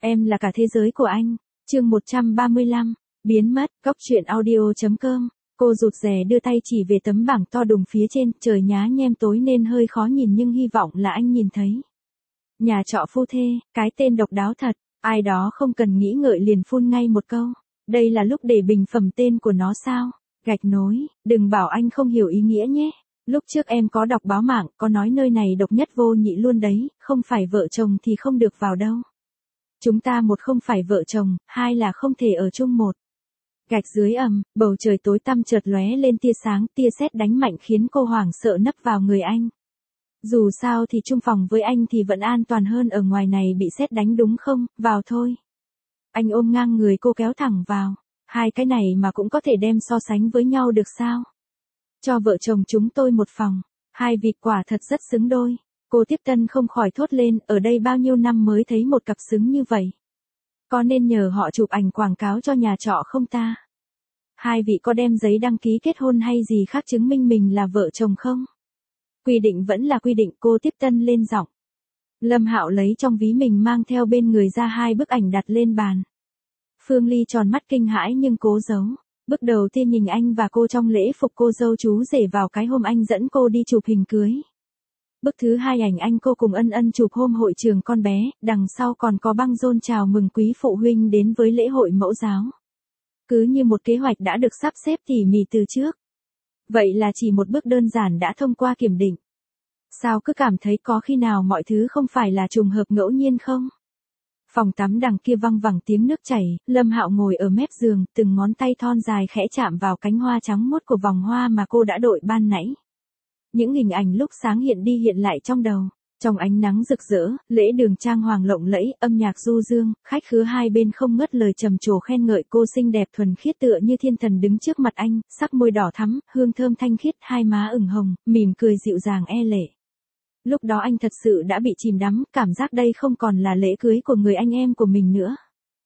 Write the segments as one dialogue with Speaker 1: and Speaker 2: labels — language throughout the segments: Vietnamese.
Speaker 1: Em là cả thế giới của anh. Chương 135. Biến mất. Góc truyện audio.com. Cô rụt rè đưa tay chỉ về tấm bảng to đùng phía trên, trời nhá nhem tối nên hơi khó nhìn nhưng hy vọng là anh nhìn thấy. Nhà trọ phu thê, cái tên độc đáo thật, ai đó không cần nghĩ ngợi liền phun ngay một câu. Đây là lúc để bình phẩm tên của nó sao? Gạch nối, đừng bảo anh không hiểu ý nghĩa nhé. Lúc trước em có đọc báo mạng, có nói nơi này độc nhất vô nhị luôn đấy, không phải vợ chồng thì không được vào đâu. Chúng ta một không phải vợ chồng, hai là không thể ở chung một. Gạch dưới bầu trời tối tăm chợt lóe lên tia sáng, tia sét đánh mạnh khiến cô hoảng sợ nấp vào người anh. Dù sao thì chung phòng với anh thì vẫn an toàn hơn ở ngoài này bị sét đánh đúng không, vào thôi. Anh ôm ngang người cô kéo thẳng vào, hai cái này mà cũng có thể đem so sánh với nhau được sao? Cho vợ chồng chúng tôi một phòng, hai vịt quả thật rất xứng đôi. Cô tiếp tân không khỏi thốt lên, ở đây bao nhiêu năm mới thấy một cặp xứng như vậy. Có nên nhờ họ chụp ảnh quảng cáo cho nhà trọ không ta? Hai vị có đem giấy đăng ký kết hôn hay gì khác chứng minh mình là vợ chồng không? Quy định vẫn là quy định, cô tiếp tân lên giọng. Lâm Hạo lấy trong ví mình mang theo bên người ra hai bức ảnh đặt lên bàn. Phương Ly tròn mắt kinh hãi nhưng cố giấu. Bước đầu tiên nhìn anh và cô trong lễ phục cô dâu chú rể vào cái hôm anh dẫn cô đi chụp hình cưới. Bức thứ hai ảnh anh cô cùng Ân Ân chụp hôm hội trường con bé, đằng sau còn có băng rôn chào mừng quý phụ huynh đến với lễ hội mẫu giáo. Cứ như một kế hoạch đã được sắp xếp tỉ mỉ từ trước. Vậy là chỉ một bước đơn giản đã thông qua kiểm định. Sao cứ cảm thấy có khi nào mọi thứ không phải là trùng hợp ngẫu nhiên không? Phòng tắm đằng kia văng vẳng tiếng nước chảy, Lâm Hạo ngồi ở mép giường, từng ngón tay thon dài khẽ chạm vào cánh hoa trắng muốt của vòng hoa mà cô đã đội ban nãy. Những hình ảnh lúc sáng hiện đi hiện lại trong đầu. Trong ánh nắng rực rỡ, lễ đường trang hoàng lộng lẫy, âm nhạc du dương, khách khứa hai bên không ngớt lời trầm trồ khen ngợi cô xinh đẹp thuần khiết tựa như thiên thần đứng trước mặt anh, sắc môi đỏ thắm, hương thơm thanh khiết, hai má ửng hồng, mỉm cười dịu dàng e lệ. Lúc đó anh thật sự đã bị chìm đắm, cảm giác đây không còn là lễ cưới của người anh em của mình nữa.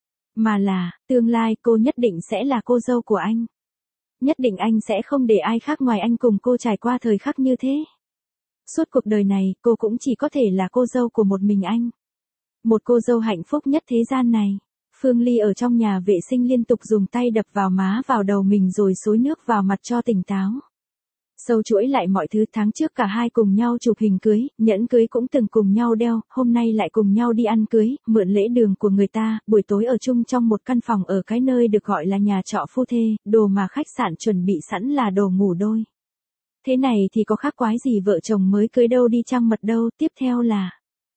Speaker 1: Mà là, tương lai cô nhất định sẽ là cô dâu của anh. Nhất định anh sẽ không để ai khác ngoài anh cùng cô trải qua thời khắc như thế. Suốt cuộc đời này, cô cũng chỉ có thể là cô dâu của một mình anh. Một cô dâu hạnh phúc nhất thế gian này. Phương Ly ở trong nhà vệ sinh liên tục dùng tay đập vào má vào đầu mình rồi xối nước vào mặt cho tỉnh táo. Sâu chuỗi lại mọi thứ, tháng trước cả hai cùng nhau chụp hình cưới, nhẫn cưới cũng từng cùng nhau đeo, hôm nay lại cùng nhau đi ăn cưới, mượn lễ đường của người ta, buổi tối ở chung trong một căn phòng ở cái nơi được gọi là nhà trọ phu thê, đồ mà khách sạn chuẩn bị sẵn là đồ ngủ đôi. Thế này thì có khác quái gì vợ chồng mới cưới đâu đi trăng mật đâu, tiếp theo là...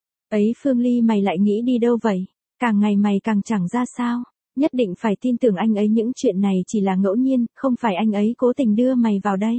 Speaker 1: Ấy Phương Ly mày lại nghĩ đi đâu vậy? Càng ngày mày càng chẳng ra sao? Nhất định phải tin tưởng anh ấy, những chuyện này chỉ là ngẫu nhiên, không phải anh ấy cố tình đưa mày vào đây.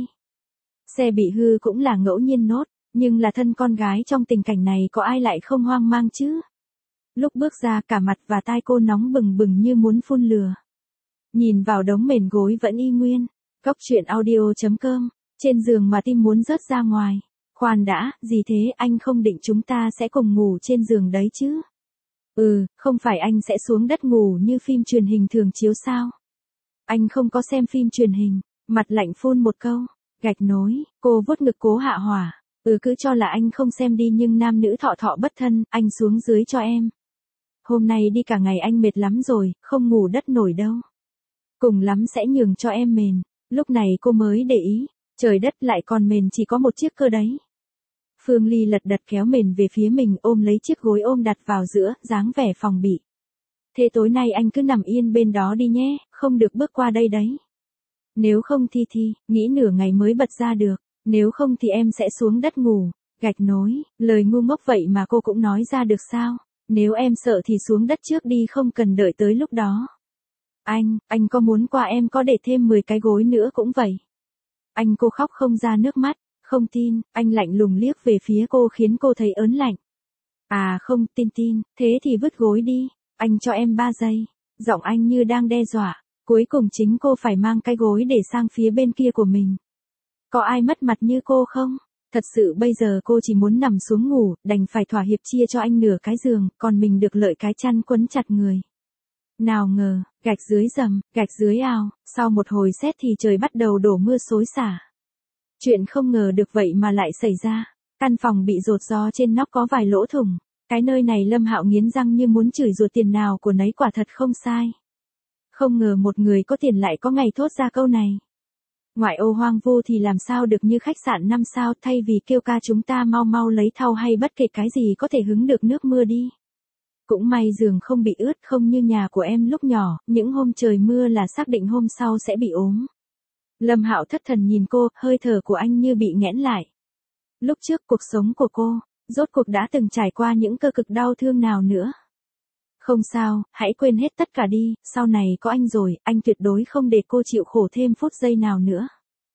Speaker 1: Xe bị hư cũng là ngẫu nhiên nốt, nhưng là thân con gái trong tình cảnh này có ai lại không hoang mang chứ? Lúc bước ra cả mặt và tai cô nóng bừng bừng như muốn phun lửa. Nhìn vào đống mền gối vẫn y nguyên. Góc truyện audio.com. Trên giường mà tim muốn rớt ra ngoài. Khoan đã, gì thế, anh không định chúng ta sẽ cùng ngủ trên giường đấy chứ? Không phải anh sẽ xuống đất ngủ như phim truyền hình thường chiếu sao? Anh không có xem phim truyền hình. Mặt lạnh phun một câu. Gạch nối, cô vuốt ngực cố hạ hỏa. Cứ cho là anh không xem đi nhưng nam nữ thọ thọ bất thân, anh xuống dưới cho em. Hôm nay đi cả ngày anh mệt lắm rồi, không ngủ đất nổi đâu. Cùng lắm sẽ nhường cho em mền. Lúc này cô mới để ý, trời đất lại còn mền chỉ có một chiếc cơ đấy. Phương Ly lật đật kéo mền về phía mình ôm lấy chiếc gối ôm đặt vào giữa, dáng vẻ phòng bị. Thế tối nay anh cứ nằm yên bên đó đi nhé, không được bước qua đây đấy. Nếu không thì nghĩ nửa ngày mới bật ra được, nếu không thì em sẽ xuống đất ngủ. Gạch nối, lời ngu ngốc vậy mà cô cũng nói ra được sao? Nếu em sợ thì xuống đất trước đi, không cần đợi tới lúc đó. Anh có muốn qua em có để thêm 10 cái gối nữa cũng vậy. Cô khóc không ra nước mắt, không tin, anh lạnh lùng liếc về phía cô khiến cô thấy ớn lạnh. À không, tin, thế thì vứt gối đi, anh cho em 3 giây. Giọng anh như đang đe dọa. Cuối cùng chính cô phải mang cái gối để sang phía bên kia của mình. Có ai mất mặt như cô không? Thật sự bây giờ cô chỉ muốn nằm xuống ngủ, đành phải thỏa hiệp chia cho anh nửa cái giường, còn mình được lợi cái chăn quấn chặt người. Nào ngờ, gạch dưới gạch dưới ao, sau một hồi xét thì trời bắt đầu đổ mưa xối xả. Chuyện không ngờ được vậy mà lại xảy ra. Căn phòng bị dột gió trên nóc có vài lỗ thủng. Cái nơi này Lâm Hạo nghiến răng như muốn chửi rủa, tiền nào của nấy, quả thật không sai. Không ngờ một người có tiền lại có ngày thốt ra câu này. Ngoại ô hoang vu thì làm sao được như khách sạn 5 sao, thay vì kêu ca chúng ta mau mau lấy thau hay bất kể cái gì có thể hứng được nước mưa đi. Cũng may giường không bị ướt, không như nhà của em lúc nhỏ, những hôm trời mưa là xác định hôm sau sẽ bị ốm. Lâm Hạo thất thần nhìn cô, hơi thở của anh như bị nghẽn lại. Lúc trước cuộc sống của cô, rốt cuộc đã từng trải qua những cơ cực đau thương nào nữa. Không sao, hãy quên hết tất cả đi, sau này có anh rồi, anh tuyệt đối không để cô chịu khổ thêm phút giây nào nữa.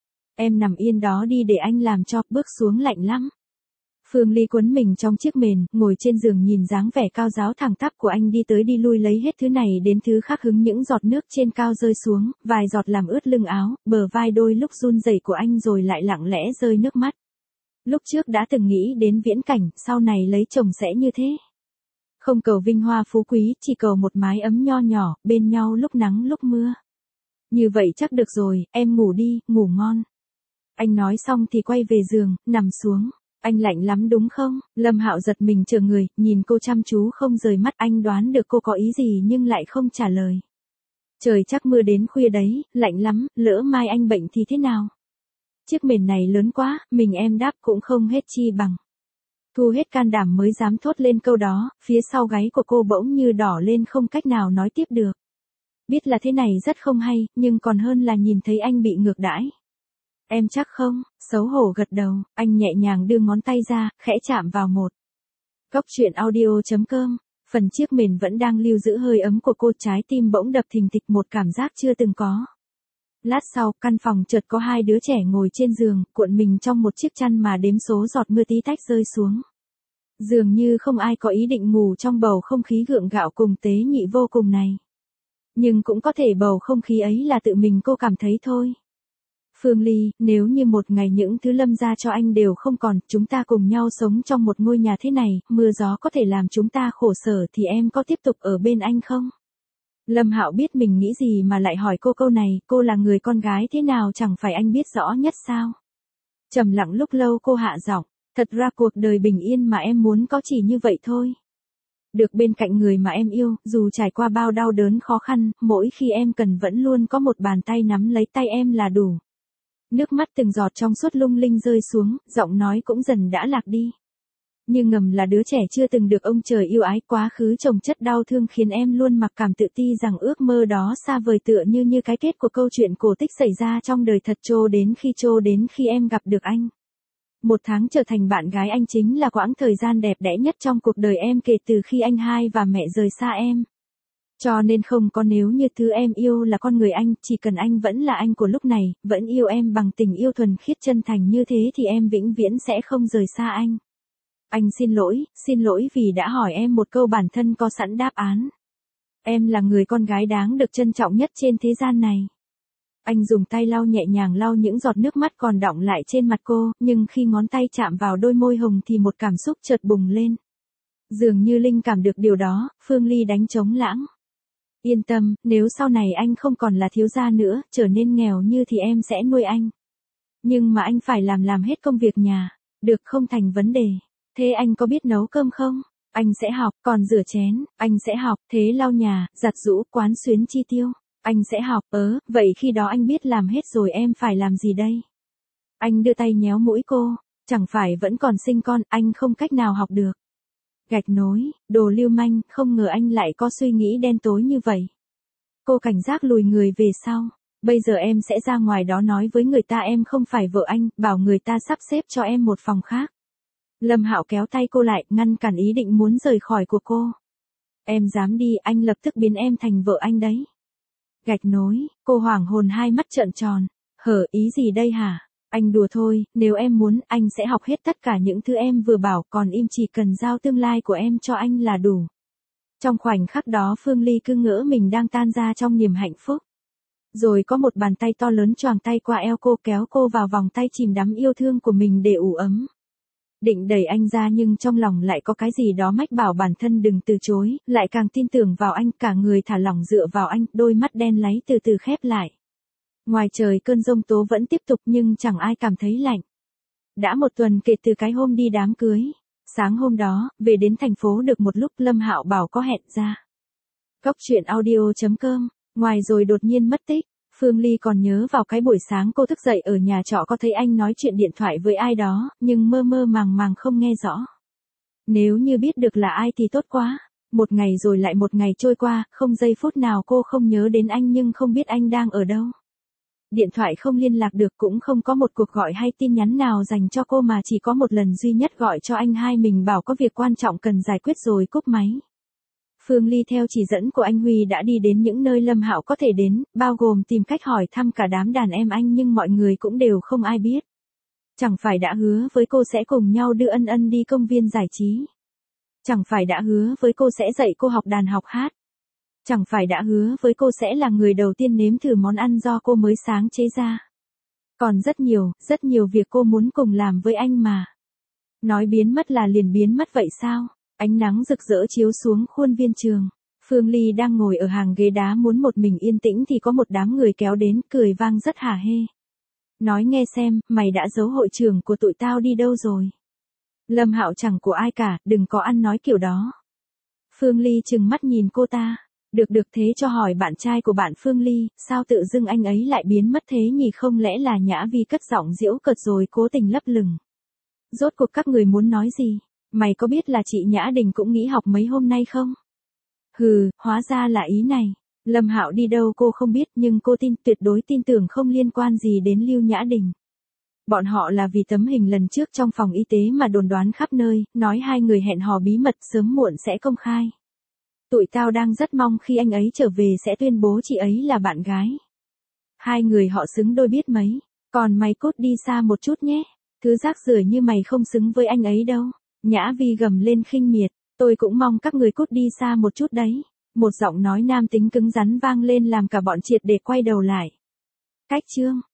Speaker 1: Em nằm yên đó đi để anh làm cho, bước xuống lạnh lắm. Phương Ly quấn mình trong chiếc mền, ngồi trên giường nhìn dáng vẻ cao ráo thẳng tắp của anh đi tới đi lui lấy hết thứ này đến thứ khác, hứng những giọt nước trên cao rơi xuống, vài giọt làm ướt lưng áo, bờ vai đôi lúc run rẩy của anh rồi lại lặng lẽ rơi nước mắt. Lúc trước đã từng nghĩ đến viễn cảnh, sau này lấy chồng sẽ như thế. Không cầu vinh hoa phú quý, chỉ cầu một mái ấm nho nhỏ, bên nhau lúc nắng lúc mưa. Như vậy chắc được rồi, em ngủ đi, ngủ ngon. Anh nói xong thì quay về giường, nằm xuống. Anh lạnh lắm đúng không? Lâm Hạo giật mình chờ người, nhìn cô chăm chú không rời mắt, anh đoán được cô có ý gì nhưng lại không trả lời. Trời chắc mưa đến khuya đấy, lạnh lắm, lỡ mai anh bệnh thì thế nào? Chiếc mền này lớn quá, mình em đáp cũng không hết chi bằng. Thu hết can đảm mới dám thốt lên câu đó, phía sau gáy của cô bỗng như đỏ lên không cách nào nói tiếp được. Biết là thế này rất không hay, nhưng còn hơn là nhìn thấy anh bị ngược đãi. Em chắc không? Xấu hổ gật đầu, anh nhẹ nhàng đưa ngón tay ra, khẽ chạm vào một. Góc truyện audio.com, phần chiếc mền vẫn đang lưu giữ hơi ấm của cô, trái tim bỗng đập thình thịch, một cảm giác chưa từng có. Lát sau, căn phòng chợt có hai đứa trẻ ngồi trên giường, cuộn mình trong một chiếc chăn mà đếm số giọt mưa tí tách rơi xuống. Dường như không ai có ý định ngủ trong bầu không khí gượng gạo cùng tế nhị vô cùng này. Nhưng cũng có thể bầu không khí ấy là tự mình cô cảm thấy thôi. Phương Ly, nếu như một ngày những thứ Lâm gia cho anh đều không còn, chúng ta cùng nhau sống trong một ngôi nhà thế này, mưa gió có thể làm chúng ta khổ sở thì em có tiếp tục ở bên anh không? Lâm Hạo biết mình nghĩ gì mà lại hỏi cô câu này, cô là người con gái thế nào chẳng phải anh biết rõ nhất sao? Trầm lặng lúc lâu cô hạ giọng, thật ra cuộc đời bình yên mà em muốn có chỉ như vậy thôi. Được bên cạnh người mà em yêu, dù trải qua bao đau đớn khó khăn, mỗi khi em cần vẫn luôn có một bàn tay nắm lấy tay em là đủ. Nước mắt từng giọt trong suốt lung linh rơi xuống, giọng nói cũng dần đã lạc đi. Như ngầm là đứa trẻ chưa từng được ông trời yêu ái, quá khứ chồng chất đau thương khiến em luôn mặc cảm tự ti rằng ước mơ đó xa vời, tựa như cái kết của câu chuyện cổ tích xảy ra trong đời thật, trô đến khi em gặp được anh. 1 tháng trở thành bạn gái anh chính là quãng thời gian đẹp đẽ nhất trong cuộc đời em kể từ khi anh hai và mẹ rời xa em. Cho nên không có nếu như thứ em yêu là con người anh, chỉ cần anh vẫn là anh của lúc này, vẫn yêu em bằng tình yêu thuần khiết chân thành như thế thì em vĩnh viễn sẽ không rời xa anh. Anh xin lỗi vì đã hỏi em một câu bản thân có sẵn đáp án. Em là người con gái đáng được trân trọng nhất trên thế gian này. Anh dùng tay lau nhẹ nhàng lau những giọt nước mắt còn đọng lại trên mặt cô, nhưng khi ngón tay chạm vào đôi môi hồng thì một cảm xúc chợt bùng lên. Dường như linh cảm được điều đó, Phương Ly đánh trống lãng. Yên tâm, nếu sau này anh không còn là thiếu gia nữa, trở nên nghèo như thì em sẽ nuôi anh. Nhưng mà anh phải làm hết công việc nhà, được không thành vấn đề. Thế anh có biết nấu cơm không? Anh sẽ học, còn rửa chén, anh sẽ học, thế lau nhà, giặt giũ, quán xuyến chi tiêu, anh sẽ học, vậy khi đó anh biết làm hết rồi em phải làm gì đây? Anh đưa tay nhéo mũi cô, chẳng phải vẫn còn sinh con, anh không cách nào học được. Gạch nối, đồ lưu manh, không ngờ anh lại có suy nghĩ đen tối như vậy. Cô cảnh giác lùi người về sau, bây giờ em sẽ ra ngoài đó nói với người ta em không phải vợ anh, bảo người ta sắp xếp cho em một phòng khác. Lâm Hạo kéo tay cô lại, ngăn cản ý định muốn rời khỏi của cô. Em dám đi, anh lập tức biến em thành vợ anh đấy. Gạch nối, cô hoảng hồn hai mắt trợn tròn. Hở, ý gì đây hả? Anh đùa thôi, nếu em muốn, anh sẽ học hết tất cả những thứ em vừa bảo, còn im chỉ cần giao tương lai của em cho anh là đủ. Trong khoảnh khắc đó Phương Ly cứ ngỡ mình đang tan ra trong niềm hạnh phúc. Rồi có một bàn tay to lớn choàng tay qua eo cô, kéo cô vào vòng tay chìm đắm yêu thương của mình để ủ ấm. Định đẩy anh ra nhưng trong lòng lại có cái gì đó mách bảo bản thân đừng từ chối, lại càng tin tưởng vào anh, cả người thả lỏng dựa vào anh, đôi mắt đen láy từ từ khép lại. Ngoài trời cơn giông tố vẫn tiếp tục nhưng chẳng ai cảm thấy lạnh. Đã 1 tuần kể từ cái hôm đi đám cưới. Sáng hôm đó, về đến thành phố được một lúc Lâm Hạo bảo có hẹn ra. Cốc truyện audio.com, ngoài rồi đột nhiên mất tích. Phương Ly còn nhớ vào cái buổi sáng cô thức dậy ở nhà trọ có thấy anh nói chuyện điện thoại với ai đó, nhưng mơ mơ màng màng không nghe rõ. Nếu như biết được là ai thì tốt quá. Một ngày rồi lại một ngày trôi qua, không giây phút nào cô không nhớ đến anh nhưng không biết anh đang ở đâu. Điện thoại không liên lạc được, cũng không có một cuộc gọi hay tin nhắn nào dành cho cô, mà chỉ có một lần duy nhất gọi cho anh hai mình bảo có việc quan trọng cần giải quyết rồi cúp máy. Phương Ly theo chỉ dẫn của anh Huy đã đi đến những nơi Lâm Hạo có thể đến, bao gồm tìm cách hỏi thăm cả đám đàn em anh, nhưng mọi người cũng đều không ai biết. Chẳng phải đã hứa với cô sẽ cùng nhau đưa Ân Ân đi công viên giải trí. Chẳng phải đã hứa với cô sẽ dạy cô học đàn học hát. Chẳng phải đã hứa với cô sẽ là người đầu tiên nếm thử món ăn do cô mới sáng chế ra. Còn rất nhiều việc cô muốn cùng làm với anh mà. Nói biến mất là liền biến mất vậy sao? Ánh nắng rực rỡ chiếu xuống khuôn viên trường. Phương Ly đang ngồi ở hàng ghế đá muốn một mình yên tĩnh thì có một đám người kéo đến, cười vang rất hả hê. Nói nghe xem, mày đã giấu hội trưởng của tụi tao đi đâu rồi? Lâm Hạo chẳng của ai cả, đừng có ăn nói kiểu đó. Phương Ly trừng mắt nhìn cô ta. Được thế cho hỏi bạn trai của bạn Phương Ly, sao tự dưng anh ấy lại biến mất thế nhỉ? Không lẽ là Nhã Vi cất giọng giễu cợt rồi cố tình lấp lửng. Rốt cuộc các người muốn nói gì? Mày có biết là chị Nhã Đình cũng nghỉ học mấy hôm nay không? Hừ, hóa ra là ý này. Lâm Hạo đi đâu cô không biết, nhưng cô tuyệt đối tin tưởng không liên quan gì đến Lưu Nhã Đình. Bọn họ là vì tấm hình lần trước trong phòng y tế mà đồn đoán khắp nơi, nói hai người hẹn hò bí mật sớm muộn sẽ công khai. Tụi tao đang rất mong khi anh ấy trở về sẽ tuyên bố chị ấy là bạn gái. Hai người họ xứng đôi biết mấy. Còn mày cút đi xa một chút nhé. Thứ rác rưởi như mày không xứng với anh ấy đâu. Nhã Vi gầm lên khinh miệt. Tôi cũng mong các người cút đi xa một chút đấy. Một giọng nói nam tính cứng rắn vang lên làm cả bọn triệt để quay đầu lại. Cách chương.